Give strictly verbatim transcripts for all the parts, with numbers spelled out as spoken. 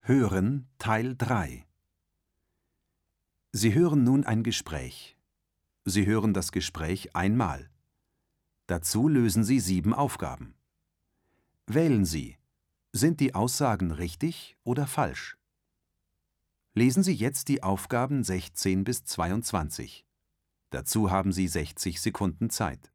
Hören Teil drei. Sie hören nun ein Gespräch. Sie hören das Gespräch einmal. Dazu lösen Sie sieben Aufgaben. Wählen Sie: Sind die Aussagen richtig oder falsch? Lesen Sie jetzt die Aufgaben sechzehn bis zweiundzwanzig. Dazu haben Sie sechzig Sekunden Zeit.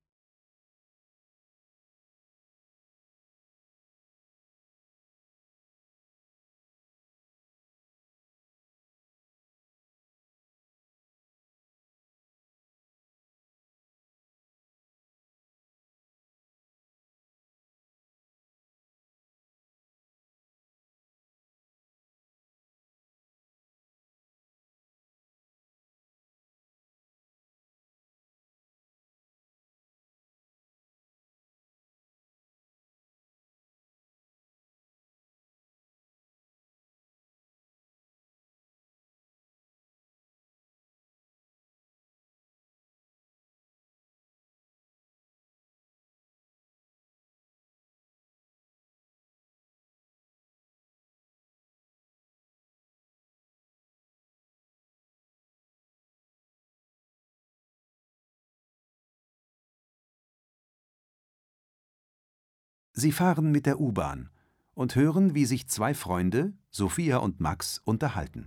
Sie fahren mit der U-Bahn und hören, wie sich zwei Freunde, Sophia und Max, unterhalten.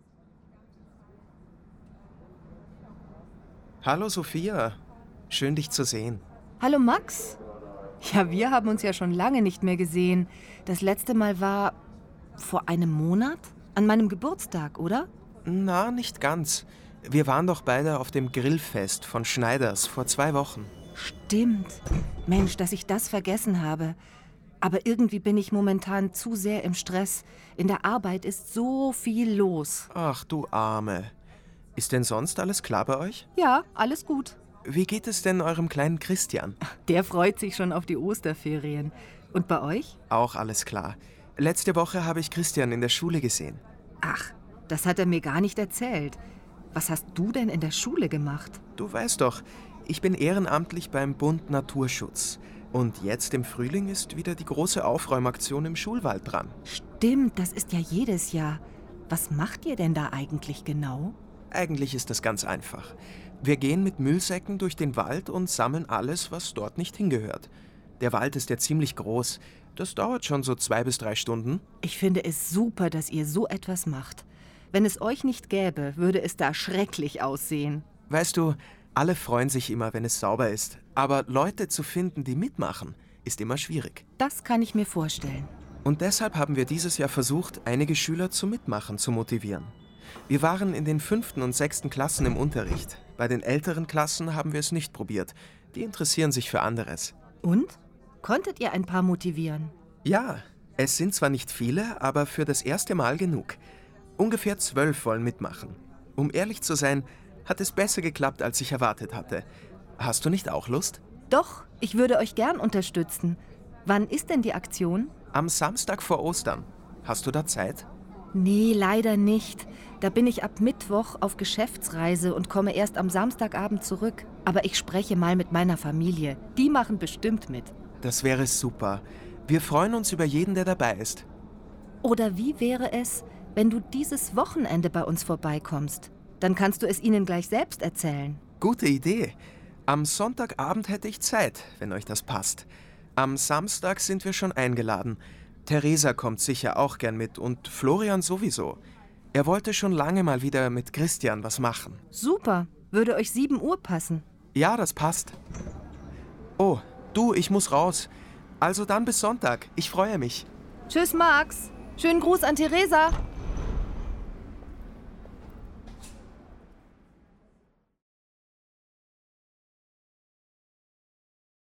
Hallo Sophia, schön dich zu sehen. Hallo Max. Ja, wir haben uns ja schon lange nicht mehr gesehen. Das letzte Mal war vor einem Monat? An meinem Geburtstag, oder? Na, nicht ganz. Wir waren doch beide auf dem Grillfest von Schneiders vor zwei Wochen. Stimmt. Mensch, dass ich das vergessen habe. Aber irgendwie bin ich momentan zu sehr im Stress. In der Arbeit ist so viel los. Ach du Arme. Ist denn sonst alles klar bei euch? Ja, alles gut. Wie geht es denn eurem kleinen Christian? Der freut sich schon auf die Osterferien. Und bei euch? Auch alles klar. Letzte Woche habe ich Christian in der Schule gesehen. Ach, das hat er mir gar nicht erzählt. Was hast du denn in der Schule gemacht? Du weißt doch, ich bin ehrenamtlich beim Bund Naturschutz. Und jetzt im Frühling ist wieder die große Aufräumaktion im Schulwald dran. Stimmt, das ist ja jedes Jahr. Was macht ihr denn da eigentlich genau? Eigentlich ist das ganz einfach. Wir gehen mit Müllsäcken durch den Wald und sammeln alles, was dort nicht hingehört. Der Wald ist ja ziemlich groß. Das dauert schon so zwei bis drei Stunden. Ich finde es super, dass ihr so etwas macht. Wenn es euch nicht gäbe, würde es da schrecklich aussehen. Weißt du, alle freuen sich immer, wenn es sauber ist. Aber Leute zu finden, die mitmachen, ist immer schwierig. Das kann ich mir vorstellen. Und deshalb haben wir dieses Jahr versucht, einige Schüler zum Mitmachen zu motivieren. Wir waren in den fünften und sechsten Klassen im Unterricht. Bei den älteren Klassen haben wir es nicht probiert. Die interessieren sich für anderes. Und? Konntet ihr ein paar motivieren? Ja, es sind zwar nicht viele, aber für das erste Mal genug. Ungefähr zwölf wollen mitmachen. Um ehrlich zu sein, hat es besser geklappt, als ich erwartet hatte. Hast du nicht auch Lust? Doch, ich würde euch gern unterstützen. Wann ist denn die Aktion? Am Samstag vor Ostern. Hast du da Zeit? Nee, leider nicht. Da bin ich ab Mittwoch auf Geschäftsreise und komme erst am Samstagabend zurück. Aber ich spreche mal mit meiner Familie. Die machen bestimmt mit. Das wäre super. Wir freuen uns über jeden, der dabei ist. Oder wie wäre es, wenn du dieses Wochenende bei uns vorbeikommst? Dann kannst du es ihnen gleich selbst erzählen. Gute Idee. Am Sonntagabend hätte ich Zeit, wenn euch das passt. Am Samstag sind wir schon eingeladen. Theresa kommt sicher auch gern mit und Florian sowieso. Er wollte schon lange mal wieder mit Christian was machen. Super. Würde euch sieben Uhr passen? Ja, das passt. Oh, du, ich muss raus. Also dann bis Sonntag. Ich freue mich. Tschüss, Max. Schönen Gruß an Theresa.